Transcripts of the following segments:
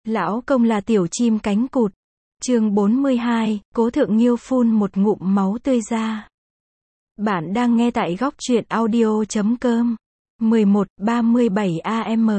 Lão công là tiểu chim cánh cụt. Chương 42, Cố Thượng Nghiêu phun một ngụm máu tươi ra. Bạn đang nghe tại góc truyện audio.com. 11:37 AM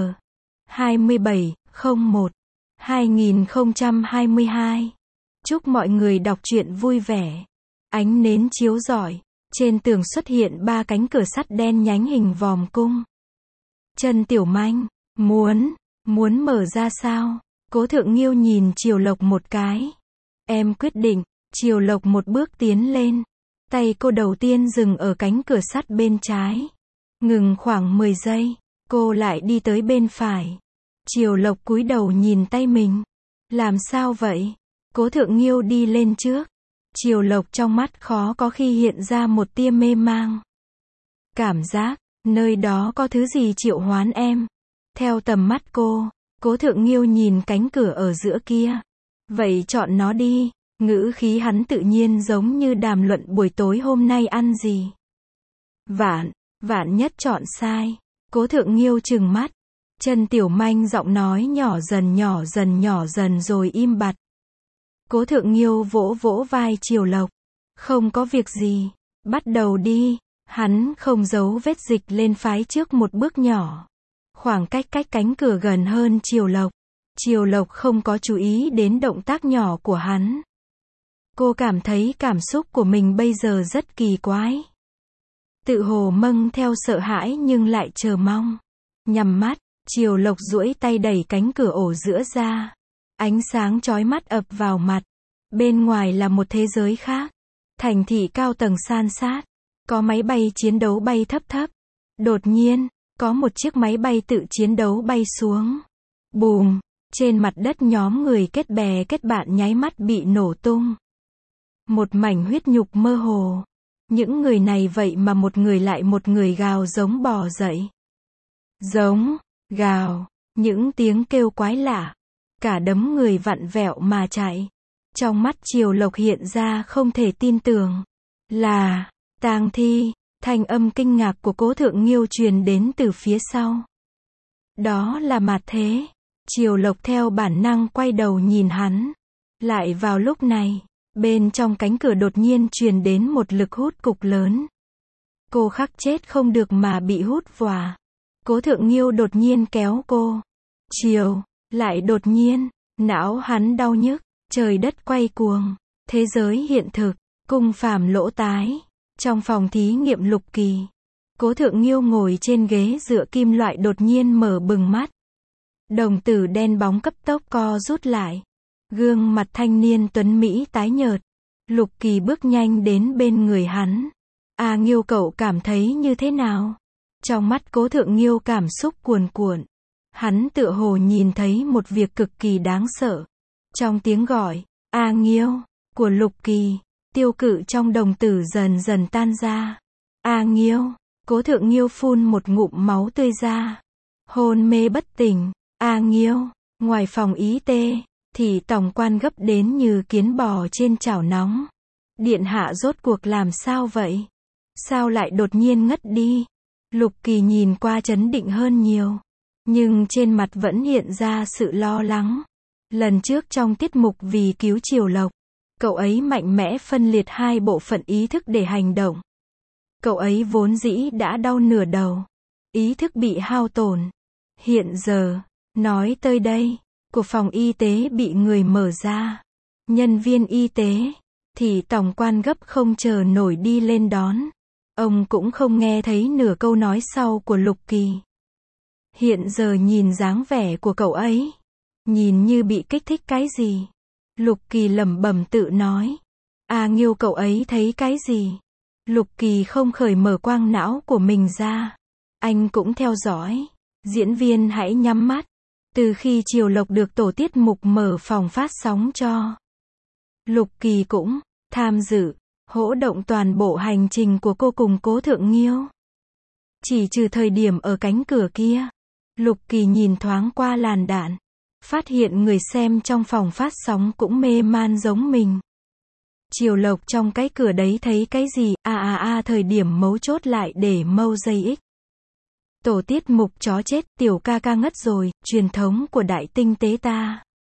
27/01/2022. Chúc mọi người đọc truyện vui vẻ. Ánh nến chiếu rọi, trên tường xuất hiện 3 cánh cửa sắt đen nhánh hình vòm cung. Trần Tiểu Manh, muốn mở ra sao? Cố Thượng Nghiêu nhìn Triều Lộc một cái. Em quyết định. Triều Lộc một bước tiến lên. Tay cô đầu tiên dừng ở cánh cửa sắt bên trái. Ngừng khoảng 10 giây, cô lại đi tới bên phải. Triều Lộc cúi đầu nhìn tay mình. Làm sao vậy? Cố Thượng Nghiêu đi lên trước. Triều Lộc trong mắt khó có khi hiện ra một tia mê mang. Cảm giác, nơi đó có thứ gì triệu hoán em. Theo tầm mắt cô, Cố Thượng Nghiêu nhìn cánh cửa ở giữa kia. Vậy chọn nó đi. Ngữ khí hắn tự nhiên giống như đàm luận buổi tối hôm nay ăn gì. Vạn nhất chọn sai. Cố Thượng Nghiêu trừng mắt. Trần Tiểu Manh giọng nói nhỏ dần rồi im bặt. Cố Thượng Nghiêu vỗ vỗ vai Triều Lộc. Không có việc gì. Bắt đầu đi. Hắn không giấu vết dịch lên phái trước một bước nhỏ. Khoảng cách cánh cửa gần hơn Triều Lộc. Triều Lộc không có chú ý đến động tác nhỏ của hắn. Cô cảm thấy cảm xúc của mình bây giờ rất kỳ quái. Tự hồ mâng theo sợ hãi nhưng lại chờ mong. Nhắm mắt, Triều Lộc duỗi tay đẩy cánh cửa ổ giữa ra. Ánh sáng chói mắt ập vào mặt. Bên ngoài là một thế giới khác. Thành thị cao tầng san sát. Có máy bay chiến đấu bay thấp thấp. Đột nhiên, có một chiếc máy bay tự chiến đấu bay xuống. Bùm, trên mặt đất nhóm người kết bè kết bạn nháy mắt bị nổ tung. Một mảnh huyết nhục mơ hồ. Những người này vậy mà một người lại một người gào giống bò dậy. Giống, gào, những tiếng kêu quái lạ. Cả đống người vặn vẹo mà chạy. Trong mắt Triều Lộc hiện ra không thể tin tưởng. Là, tang thi. Thanh âm kinh ngạc của Cố Thượng Nghiêu truyền đến từ phía sau. Đó là Mạt Thế. Triều Lộc theo bản năng quay đầu nhìn hắn. Lại vào lúc này, bên trong cánh cửa đột nhiên truyền đến một lực hút cục lớn. Cô khắc chết không được mà bị hút vòa. Cố Thượng Nghiêu đột nhiên kéo cô. Lại đột nhiên, não hắn đau nhức, trời đất quay cuồng. Thế giới hiện thực, cung phàm lỗ tái. Trong phòng thí nghiệm Lục Kỳ, Cố Thượng Nghiêu ngồi trên ghế dựa kim loại đột nhiên mở bừng mắt. Đồng tử đen bóng cấp tốc co rút lại. Gương mặt thanh niên tuấn Mỹ tái nhợt. Lục Kỳ bước nhanh đến bên người hắn. Nghiêu cậu cảm thấy như thế nào? Trong mắt Cố Thượng Nghiêu cảm xúc cuồn cuộn. Hắn tựa hồ nhìn thấy một việc cực kỳ đáng sợ. Trong tiếng gọi, Nghiêu, của Lục Kỳ. Tiêu cự trong đồng tử dần dần tan ra. Nghiêu, Cố Thượng Nghiêu phun một ngụm máu tươi ra. Hôn mê bất tỉnh. Nghiêu, ngoài phòng y tế, thì tổng quan gấp đến như kiến bò trên chảo nóng. Điện hạ rốt cuộc làm sao vậy? Sao lại đột nhiên ngất đi? Lục Kỳ nhìn qua trấn định hơn nhiều. Nhưng trên mặt vẫn hiện ra sự lo lắng. Lần trước trong tiết mục vì cứu Triều Lộc, cậu ấy mạnh mẽ phân liệt 2 bộ phận ý thức để hành động. Cậu ấy vốn dĩ đã đau nửa đầu. Ý thức bị hao tổn. Hiện giờ, nói tới đây, của phòng y tế bị người mở ra. Nhân viên y tế, thì tổng quan gấp không chờ nổi đi lên đón. Ông cũng không nghe thấy nửa câu nói sau của Lục Kỳ. Hiện giờ nhìn dáng vẻ của cậu ấy, nhìn như bị kích thích cái gì. Lục Kỳ lẩm bẩm tự nói. Nghiêu cậu ấy thấy cái gì? Lục Kỳ không khởi mở quang não của mình ra. Anh cũng theo dõi. Diễn viên hãy nhắm mắt. Từ khi Triều Lộc được tổ tiết mục mở phòng phát sóng cho, Lục Kỳ cũng tham dự, hỗ động toàn bộ hành trình của cô cùng Cố Thượng Nghiêu. Chỉ trừ thời điểm ở cánh cửa kia, Lục Kỳ nhìn thoáng qua làn đạn. Phát hiện người xem trong phòng phát sóng cũng mê man giống mình. Triều Lộc trong cái cửa đấy thấy cái gì? Thời điểm mấu chốt lại để mâu dây ích. Tổ tiết mục chó chết, tiểu ca ca ngất rồi, truyền thống của đại tinh tế ta.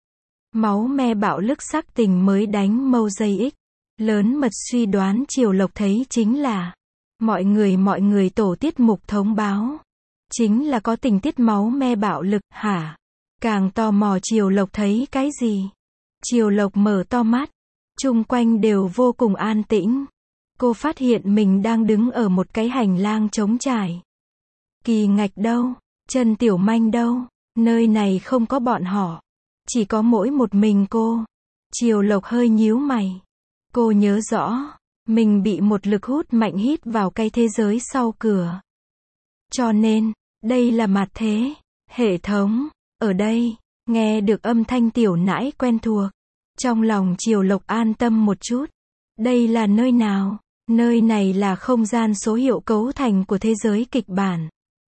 Máu me bạo lực sắc tình mới đánh mâu dây ích. Lớn mật suy đoán Triều Lộc thấy chính là mọi người tổ tiết mục thông báo. Chính là có tình tiết máu me bạo lực, hả? Càng tò mò Triều Lộc thấy cái gì? Triều Lộc mở to mắt. Chung quanh đều vô cùng an tĩnh. Cô phát hiện mình đang đứng ở một cái hành lang trống trải. Kỳ Ngạch đâu? Trần Tiểu Manh đâu? Nơi này không có bọn họ. Chỉ có mỗi một mình cô. Triều Lộc hơi nhíu mày. Cô nhớ rõ, mình bị một lực hút mạnh hít vào cái thế giới sau cửa. Cho nên, đây là mặt thế. Hệ thống, ở đây, nghe được âm thanh tiểu nãi quen thuộc. Trong lòng Triều Lộc an tâm một chút. Đây là nơi nào? Nơi này là không gian số hiệu cấu thành của thế giới kịch bản.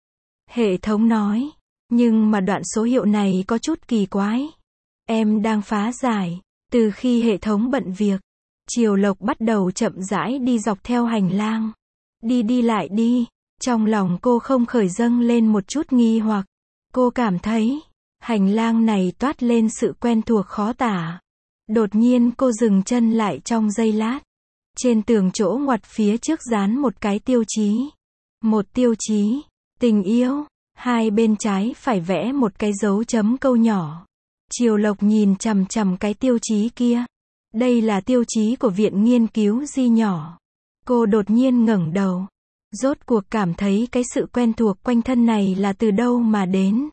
Hệ thống nói, nhưng mà đoạn số hiệu này có chút kỳ quái. Em đang phá giải. Từ khi hệ thống bận việc, Triều Lộc bắt đầu chậm rãi đi dọc theo hành lang. Đi lại đi. Trong lòng cô không khởi dâng lên một chút nghi hoặc. Cô cảm thấy, hành lang này toát lên sự quen thuộc khó tả. Đột nhiên cô dừng chân lại trong giây lát. Trên tường chỗ ngoặt phía trước dán một cái tiêu chí. Một tiêu chí, tình yêu. Hai bên trái phải vẽ một cái dấu chấm câu nhỏ. Triều Lộc nhìn chằm chằm cái tiêu chí kia. Đây là tiêu chí của Viện Nghiên cứu Di nhỏ. Cô đột nhiên ngẩng đầu. Rốt cuộc cảm thấy cái sự quen thuộc quanh thân này là từ đâu mà đến.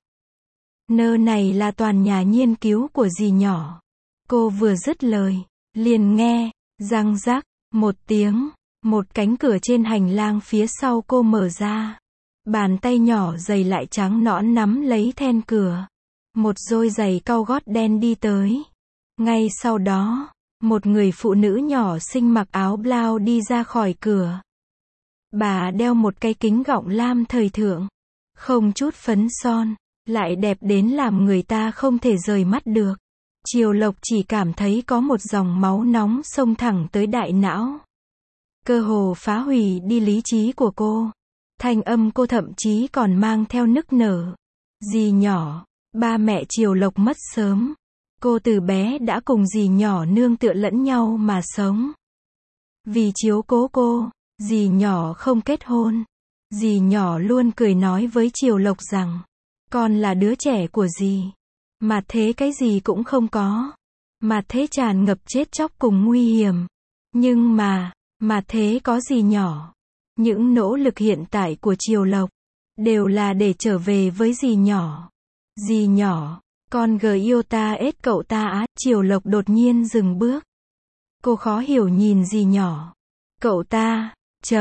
Nơi này là toàn nhà nghiên cứu của Di nhỏ. Cô vừa dứt lời, liền nghe, răng rắc, một tiếng, một cánh cửa trên hành lang phía sau cô mở ra. Bàn tay nhỏ dày lại trắng nõn nắm lấy then cửa. Một đôi giày cao gót đen đi tới. Ngay sau đó, một người phụ nữ nhỏ xinh mặc áo blau đi ra khỏi cửa. Bà đeo một cái kính gọng lam thời thượng. Không chút phấn son, lại đẹp đến làm người ta không thể rời mắt được. Triều Lộc chỉ cảm thấy có một dòng máu nóng xông thẳng tới đại não. Cơ hồ phá hủy đi lý trí của cô. Thanh âm cô thậm chí còn mang theo nức nở. Dì nhỏ, ba mẹ Triều Lộc mất sớm. Cô từ bé đã cùng dì nhỏ nương tựa lẫn nhau mà sống. Vì chiếu cố cô, dì nhỏ không kết hôn. Dì nhỏ luôn cười nói với Triều Lộc rằng, con là đứa trẻ của dì. Mà thế cái gì cũng không có. Mà thế tràn ngập chết chóc cùng nguy hiểm. Nhưng mà thế có dì nhỏ. Những nỗ lực hiện tại của Triều Lộc đều là để trở về với dì nhỏ. Dì nhỏ, con yêu ta ết cậu ta á. Triều Lộc đột nhiên dừng bước. Cô khó hiểu nhìn dì nhỏ. Cậu ta,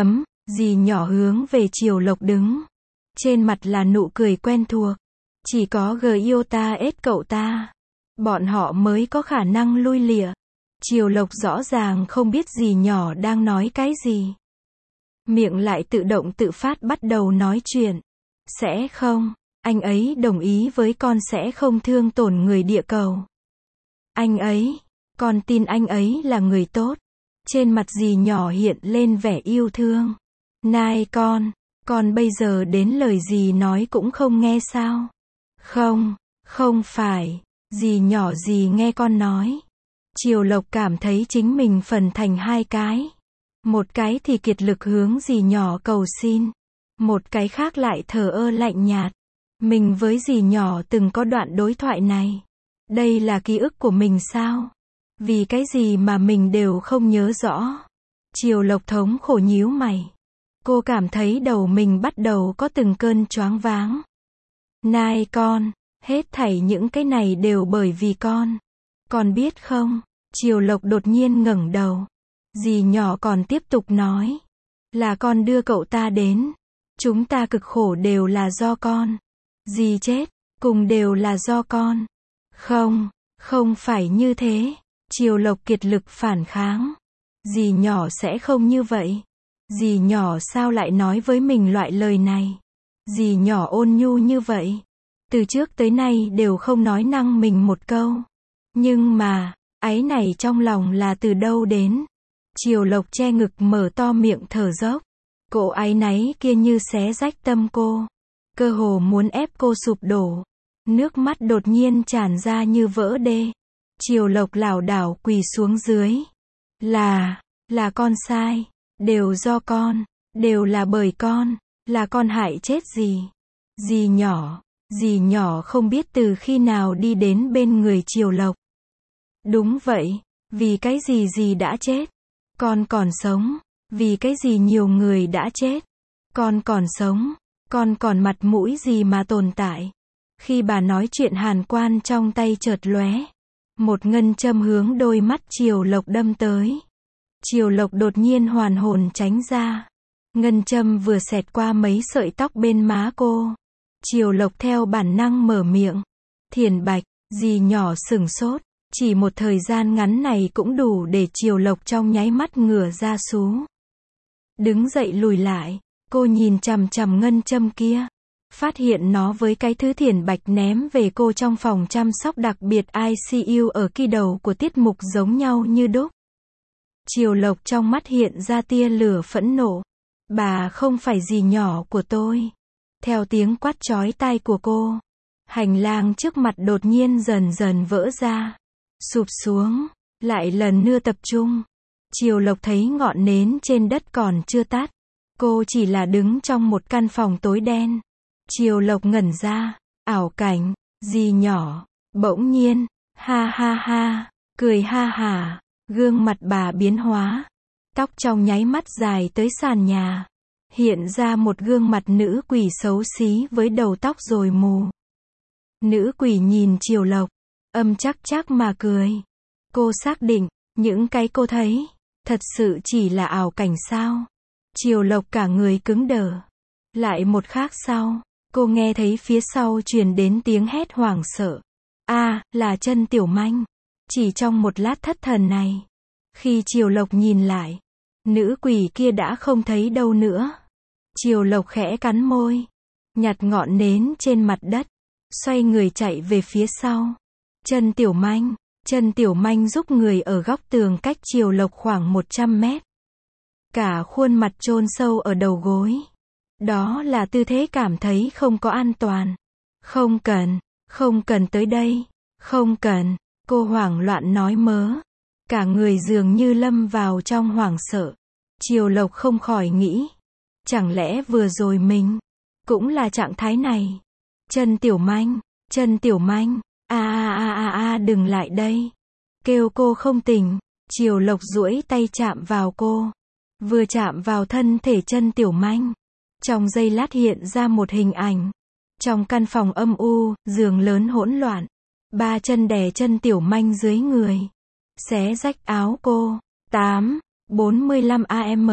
dì nhỏ hướng về Triều Lộc đứng. Trên mặt là nụ cười quen thuộc. Chỉ có yêu ta ết cậu ta. Bọn họ mới có khả năng lui lịa. Triều Lộc rõ ràng không biết dì nhỏ đang nói cái gì. Miệng lại tự động tự phát bắt đầu nói chuyện. Sẽ không, anh ấy đồng ý với con sẽ không thương tổn người địa cầu. Anh ấy, con tin anh ấy là người tốt. Trên mặt dì nhỏ hiện lên vẻ yêu thương. Này con bây giờ đến lời dì nói cũng không nghe sao? Không phải, dì nhỏ dì nghe con nói. Triều Lộc cảm thấy chính mình phần thành hai cái. Một cái thì kiệt lực hướng dì nhỏ cầu xin. Một cái khác lại thờ ơ lạnh nhạt. Mình với dì nhỏ từng có đoạn đối thoại này. Đây là ký ức của mình sao? Vì cái gì mà mình đều không nhớ rõ. Triều Lộc thống khổ nhíu mày. Cô cảm thấy đầu mình bắt đầu có từng cơn choáng váng. Này con, hết thảy những cái này đều bởi vì con. Con biết không? Triều Lộc đột nhiên ngẩng đầu. Dì nhỏ còn tiếp tục nói. Là con đưa cậu ta đến. Chúng ta cực khổ đều là do con. Dì chết, cùng đều là do con. Không phải như thế. Triều Lộc kiệt lực phản kháng. Dì nhỏ sẽ không như vậy. Dì nhỏ sao lại nói với mình loại lời này? Dì nhỏ ôn nhu như vậy. Từ trước tới nay đều không nói năng mình một câu. Nhưng mà, áy này trong lòng là từ đâu đến? Triều Lộc che ngực mở to miệng thở dốc. Cỗ áy náy kia như xé rách tâm cô. Cơ hồ muốn ép cô sụp đổ. Nước mắt đột nhiên tràn ra như vỡ đê. Triều Lộc lảo đảo quỳ xuống dưới. Là con sai. Đều do con. Đều là bởi con. Là con hại chết dì. Dì nhỏ không biết từ khi nào đi đến bên người Triều Lộc. Đúng vậy. Vì cái gì dì đã chết. Con còn sống. Vì cái gì nhiều người đã chết. Con còn sống. Con còn mặt mũi gì mà tồn tại. Khi bà nói chuyện hàn quan trong tay chợt lóe. Một ngân châm hướng đôi mắt Triều Lộc đâm tới. Triều Lộc đột nhiên hoàn hồn tránh ra. Ngân châm vừa xẹt qua mấy sợi tóc bên má cô. Triều Lộc theo bản năng mở miệng. Thiền Bạch, dì nhỏ sửng sốt. Chỉ một thời gian ngắn này cũng đủ để Triều Lộc trong nháy mắt ngửa ra sú. Đứng dậy lùi lại, cô nhìn chằm chằm ngân châm kia. Phát hiện nó với cái thứ Thiền Bạch ném về cô trong phòng chăm sóc đặc biệt ICU ở kỳ đầu của tiết mục giống nhau như đúc. Triều Lộc trong mắt hiện ra tia lửa phẫn nộ. Bà không phải dì nhỏ của tôi. Theo tiếng quát chói tai của cô, hành lang trước mặt đột nhiên dần dần vỡ ra, sụp xuống, lại lần nữa tập trung. Triều Lộc thấy ngọn nến trên đất còn chưa tắt. Cô chỉ là đứng trong một căn phòng tối đen. Triều Lộc ngẩn ra, ảo cảnh, dì nhỏ, bỗng nhiên, ha ha ha, cười ha hả, gương mặt bà biến hóa. Tóc trong nháy mắt dài tới sàn nhà. Hiện ra một gương mặt nữ quỷ xấu xí với đầu tóc rồi mù. Nữ quỷ nhìn Triều Lộc, âm chắc chắc mà cười. Cô xác định, những cái cô thấy, thật sự chỉ là ảo cảnh sao? Triều Lộc cả người cứng đờ. Lại một khắc sau, cô nghe thấy phía sau truyền đến tiếng hét hoảng sợ. Là Chân Tiểu Manh. Chỉ trong một lát thất thần này, khi Triều Lộc nhìn lại, nữ quỷ kia đã không thấy đâu nữa. Triều Lộc khẽ cắn môi, nhặt ngọn nến trên mặt đất, xoay người chạy về phía sau. Chân Tiểu Manh giúp người ở góc tường cách Triều Lộc khoảng 100 mét. Cả khuôn mặt chôn sâu ở đầu gối. Đó là tư thế cảm thấy không có an toàn. Không cần tới đây. Không cần, cô hoảng loạn nói mớ. Cả người dường như lâm vào trong hoảng sợ. Triều Lộc không khỏi nghĩ. Chẳng lẽ vừa rồi mình cũng là trạng thái này? Chân Tiểu Manh, đừng lại đây. Kêu cô không tỉnh. Triều Lộc duỗi tay chạm vào cô. Vừa chạm vào thân thể Chân Tiểu Manh, trong giây lát hiện ra một hình ảnh. Trong căn phòng âm u, giường lớn hỗn loạn. 3 chân đè Chân Tiểu Manh dưới người, xé rách áo cô. 45 AM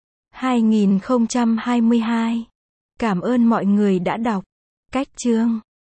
28/01/2022. Cảm ơn mọi người đã đọc. Cách chương